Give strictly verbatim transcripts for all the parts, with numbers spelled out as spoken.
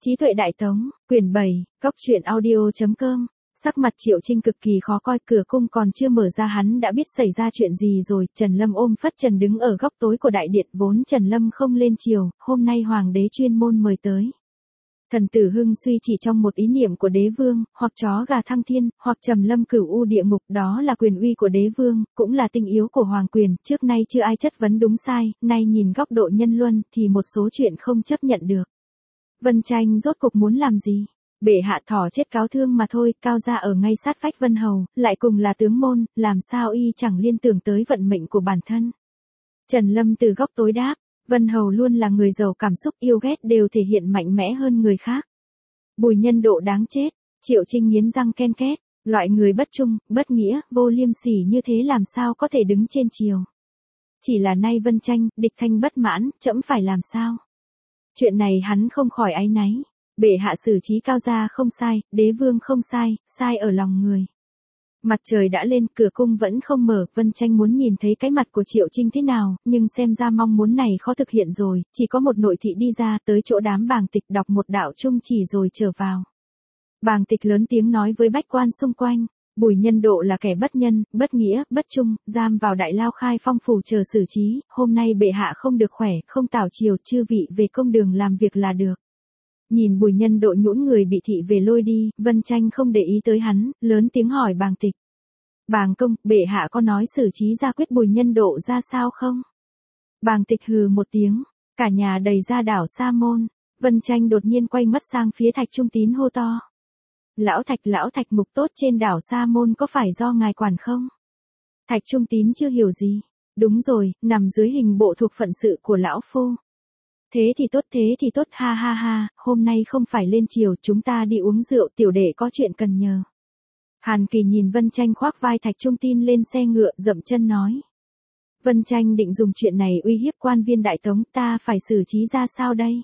Trí tuệ đại tống, quyển bảy, góc truyện audio.com. Sắc mặt Triệu Trinh cực kỳ khó coi, cửa cung còn chưa mở ra hắn đã biết xảy ra chuyện gì rồi. Trần Lâm ôm Phất Trần đứng ở góc tối của đại điện, vốn Trần Lâm không lên triều, hôm nay hoàng đế chuyên môn mời tới. Thần tử Hưng Suy chỉ trong một ý niệm của đế vương, hoặc chó gà thăng thiên, hoặc trầm lâm cửu u địa ngục, đó là quyền uy của đế vương, cũng là tinh yếu của hoàng quyền, trước nay chưa ai chất vấn đúng sai, nay nhìn góc độ nhân luân thì một số chuyện không chấp nhận được. Vân Tranh rốt cục muốn làm gì? Bệ hạ thỏ chết cáo thương mà thôi, cao gia ở ngay sát vách Vân Hầu, lại cùng là tướng môn, làm sao y chẳng liên tưởng tới vận mệnh của bản thân. Trần Lâm từ góc tối đáp, Vân Hầu luôn là người giàu cảm xúc, yêu ghét đều thể hiện mạnh mẽ hơn người khác. Bùi Nhân Độ đáng chết. Triệu Trinh nghiến răng ken két, loại người bất trung, bất nghĩa, vô liêm sỉ như thế làm sao có thể đứng trên triều. Chỉ là nay Vân Tranh, địch thanh bất mãn, trẫm phải làm sao? Chuyện này hắn không khỏi áy náy. Bệ hạ xử trí cao gia không sai, đế vương không sai, sai ở lòng người. Mặt trời đã lên, cửa cung vẫn không mở, Vân Tranh muốn nhìn thấy cái mặt của Triệu Trinh thế nào, nhưng xem ra mong muốn này khó thực hiện rồi, chỉ có một nội thị đi ra tới chỗ đám bàng tịch đọc một đạo chung chỉ rồi trở vào. Bàng tịch lớn tiếng nói với bách quan xung quanh, Bùi Nhân Độ là kẻ bất nhân, bất nghĩa, bất trung, giam vào đại lao Khai Phong phủ chờ xử trí, hôm nay bệ hạ không được khỏe, không tảo triều, chư vị về công đường làm việc là được. Nhìn Bùi Nhân Độ nhũn người bị thị về lôi đi, Vân Tranh không để ý tới hắn, lớn tiếng hỏi bàng tịch. Bàng công, bệ hạ có nói xử trí ra quyết Bùi Nhân Độ ra sao không? Bàng tịch hừ một tiếng, cả nhà đầy ra đảo Sa Môn. Vân Tranh đột nhiên quay mắt sang phía Thạch Trung Tín hô to. Lão Thạch, lão Thạch, mục tốt trên đảo Sa Môn có phải do ngài quản không? Thạch Trung Tín chưa hiểu gì. Đúng rồi, nằm dưới hình bộ thuộc phận sự của lão phu. Thế thì tốt, thế thì tốt, ha ha ha, hôm nay không phải lên triều, chúng ta đi uống rượu, tiểu đệ có chuyện cần nhờ. Hàn Kỳ nhìn Vân Tranh khoác vai Thạch Trung Tín lên xe ngựa, dậm chân nói. Vân Tranh định dùng chuyện này uy hiếp quan viên đại tống, ta phải xử trí ra sao đây?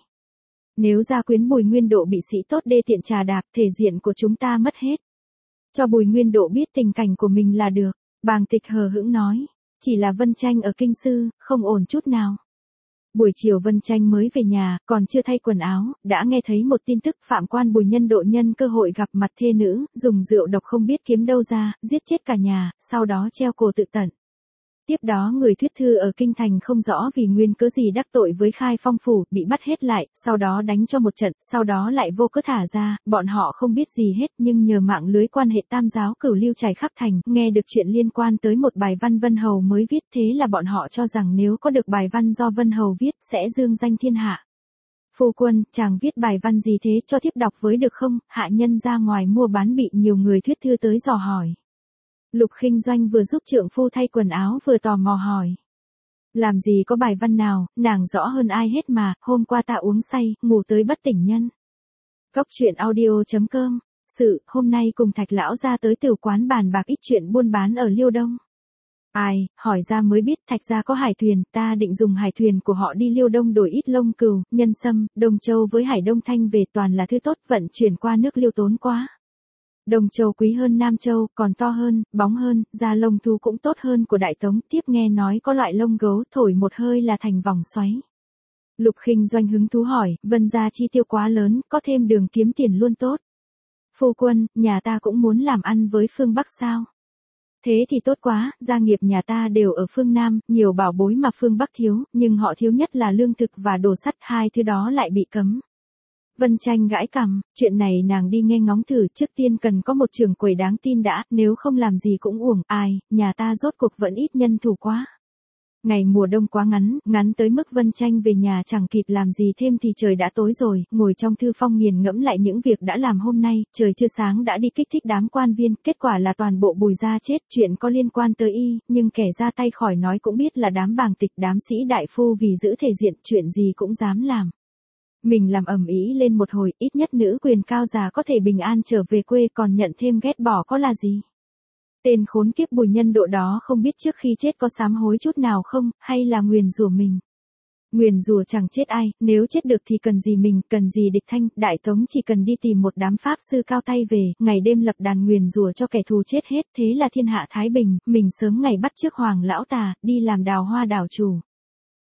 Nếu gia quyến Bùi Nguyên Độ bị sĩ tốt đê tiện trà đạp, thể diện của chúng ta mất hết. Cho Bùi Nguyên Độ biết tình cảnh của mình là được, bàng tịch hờ hững nói. Chỉ là Vân Tranh ở kinh sư, không ổn chút nào. Buổi chiều Vân Tranh mới về nhà, còn chưa thay quần áo, đã nghe thấy một tin tức phạm quan Bùi Nhân Độ nhân cơ hội gặp mặt thê nữ, dùng rượu độc không biết kiếm đâu ra, giết chết cả nhà, sau đó treo cổ tự tận. Tiếp đó người thuyết thư ở Kinh Thành không rõ vì nguyên cớ gì đắc tội với Khai Phong phủ, bị bắt hết lại, sau đó đánh cho một trận, sau đó lại vô cớ thả ra, bọn họ không biết gì hết nhưng nhờ mạng lưới quan hệ tam giáo cửu lưu trải khắp thành, nghe được chuyện liên quan tới một bài văn Vân Hầu mới viết, thế là bọn họ cho rằng nếu có được bài văn do Vân Hầu viết, sẽ dương danh thiên hạ. Phu quân, chàng viết bài văn gì thế, cho thiếp đọc với được không? Hạ nhân ra ngoài mua bán bị nhiều người thuyết thư tới dò hỏi. Lục Khinh Doanh vừa giúp trượng phu thay quần áo vừa tò mò hỏi. Làm gì có bài văn nào, nàng rõ hơn ai hết mà, hôm qua ta uống say, ngủ tới bất tỉnh nhân. Góc truyện audio.com. Sự, hôm nay cùng Thạch lão ra tới tiểu quán bàn bạc ít chuyện buôn bán ở Liêu Đông. Ai, hỏi ra mới biết Thạch gia có hải thuyền, ta định dùng hải thuyền của họ đi Liêu Đông đổi ít lông cừu, nhân sâm, Đông Châu với Hải Đông Thanh về toàn là thứ tốt, vận chuyển qua nước Liêu tốn quá. Đông Châu quý hơn Nam Châu, còn to hơn, bóng hơn, da lông thú cũng tốt hơn của Đại Tống, tiếp nghe nói có loại lông gấu, thổi một hơi là thành vòng xoáy. Lục Khinh Doanh hứng thú hỏi, Vân gia chi tiêu quá lớn, có thêm đường kiếm tiền luôn tốt. Phu quân, nhà ta cũng muốn làm ăn với phương Bắc sao? Thế thì tốt quá, gia nghiệp nhà ta đều ở phương Nam, nhiều bảo bối mà phương Bắc thiếu, nhưng họ thiếu nhất là lương thực và đồ sắt, hai thứ đó lại bị cấm. Vân Tranh gãi cằm, chuyện này nàng đi nghe ngóng thử, trước tiên cần có một trưởng quầy đáng tin đã, nếu không làm gì cũng uổng, ai, nhà ta rốt cuộc vẫn ít nhân thủ quá. Ngày mùa đông quá ngắn, ngắn tới mức Vân Tranh về nhà chẳng kịp làm gì thêm thì trời đã tối rồi, ngồi trong thư phong nghiền ngẫm lại những việc đã làm hôm nay, trời chưa sáng đã đi kích thích đám quan viên, kết quả là toàn bộ Bùi gia chết, chuyện có liên quan tới y, nhưng kẻ ra tay khỏi nói cũng biết là đám bàng tịch, đám sĩ đại phu vì giữ thể diện, chuyện gì cũng dám làm. Mình làm ầm ĩ lên một hồi, ít nhất nữ quyền cao già có thể bình an trở về quê, còn nhận thêm ghét bỏ có là gì. Tên khốn kiếp Bùi Nhân Độ đó không biết trước khi chết có sám hối chút nào không, hay là nguyền rủa mình. Nguyền rủa chẳng chết ai, nếu chết được thì cần gì mình, cần gì địch thanh, Đại Tống chỉ cần đi tìm một đám pháp sư cao tay về, ngày đêm lập đàn nguyền rủa cho kẻ thù chết hết, thế là thiên hạ thái bình, mình sớm ngày bắt chước Hoàng lão tà, đi làm đào hoa đảo chủ.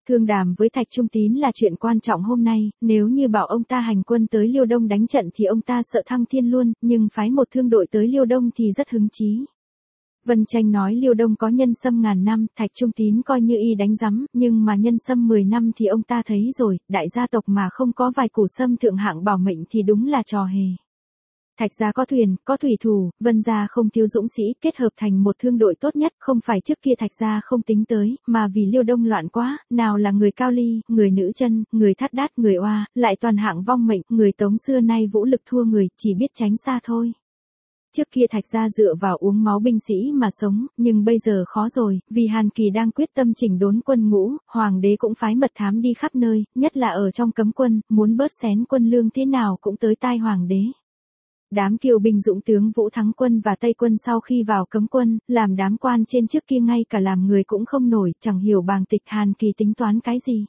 Thương đàm với Thạch Trung Tín là chuyện quan trọng hôm nay, nếu như bảo ông ta hành quân tới Liêu Đông đánh trận thì ông ta sợ thăng thiên luôn, nhưng phái một thương đội tới Liêu Đông thì rất hứng chí. Vân Tranh nói Liêu Đông có nhân sâm ngàn năm, Thạch Trung Tín coi như y đánh rắm, nhưng mà nhân sâm mười năm thì ông ta thấy rồi, đại gia tộc mà không có vài củ sâm thượng hạng bảo mệnh thì đúng là trò hề. Thạch gia có thuyền, có thủy thủ, Vân gia không thiếu dũng sĩ, kết hợp thành một thương đội tốt nhất, không phải trước kia Thạch gia không tính tới, mà vì Liêu Đông loạn quá, nào là người Cao Ly, người Nữ Chân, người Thát Đát, người Oa, lại toàn hạng vong mệnh, người Tống xưa nay vũ lực thua người, chỉ biết tránh xa thôi. Trước kia Thạch gia dựa vào uống máu binh sĩ mà sống, nhưng bây giờ khó rồi, vì Hàn Kỳ đang quyết tâm chỉnh đốn quân ngũ, hoàng đế cũng phái mật thám đi khắp nơi, nhất là ở trong cấm quân, muốn bớt xén quân lương thế nào cũng tới tai hoàng đế. Đám kiều binh dũng tướng Vũ Thắng Quân và Tây Quân sau khi vào cấm quân, làm đám quan trên trước kia ngay cả làm người cũng không nổi, chẳng hiểu bàng tịch Hàn Kỳ tính toán cái gì.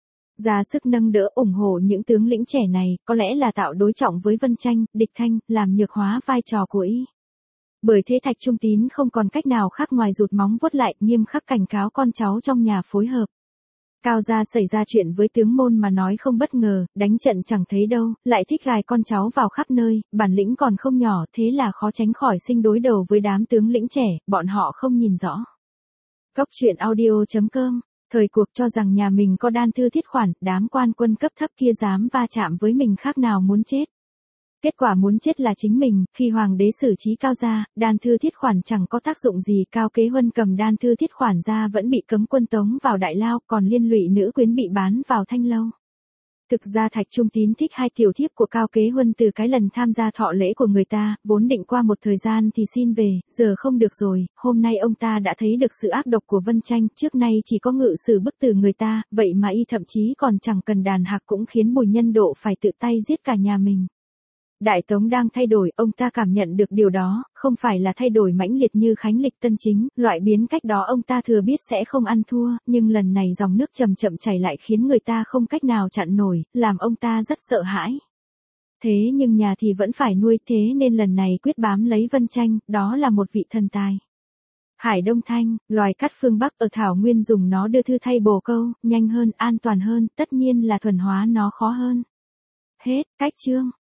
Ra sức nâng đỡ ủng hộ những tướng lĩnh trẻ này, có lẽ là tạo đối trọng với Vân Tranh, Địch Thanh, làm nhược hóa vai trò của y. Bởi thế Thạch Trung Tín không còn cách nào khác ngoài rụt móng vuốt lại, nghiêm khắc cảnh cáo con cháu trong nhà phối hợp. Cao gia xảy ra chuyện với tướng môn mà nói không bất ngờ, đánh trận chẳng thấy đâu, lại thích gài con cháu vào khắp nơi, bản lĩnh còn không nhỏ, thế là khó tránh khỏi sinh đối đầu với đám tướng lĩnh trẻ, bọn họ không nhìn rõ. Góc truyện audio chấm com. Thời cuộc cho rằng nhà mình có đan thư thiết khoản, đám quan quân cấp thấp kia dám va chạm với mình khác nào muốn chết. Kết quả muốn chết là chính mình, khi hoàng đế xử trí Cao gia, đan thư thiết khoản chẳng có tác dụng gì, Cao Kế Huân cầm đan thư thiết khoản ra vẫn bị cấm quân tống vào Đại Lao, còn liên lụy nữ quyến bị bán vào Thanh Lâu. Thực ra Thạch Trung Tín thích hai tiểu thiếp của Cao Kế Huân từ cái lần tham gia thọ lễ của người ta, vốn định qua một thời gian thì xin về, giờ không được rồi, hôm nay ông ta đã thấy được sự ác độc của Vân Tranh, trước nay chỉ có ngự sử bức tử người ta, vậy mà y thậm chí còn chẳng cần đàn hạc cũng khiến Bùi Nhân Độ phải tự tay giết cả nhà mình. Đại Tống đang thay đổi, ông ta cảm nhận được điều đó, không phải là thay đổi mãnh liệt như Khánh Lịch Tân Chính, loại biến cách đó ông ta thừa biết sẽ không ăn thua, nhưng lần này dòng nước chậm chậm chảy lại khiến người ta không cách nào chặn nổi, làm ông ta rất sợ hãi. Thế nhưng nhà thì vẫn phải nuôi, thế nên lần này quyết bám lấy Vân Tranh, đó là một vị thần tài. Hải Đông Thanh, loài cát phương Bắc ở Thảo Nguyên dùng nó đưa thư thay bồ câu, nhanh hơn, an toàn hơn, tất nhiên là thuần hóa nó khó hơn. Hết, cách chương.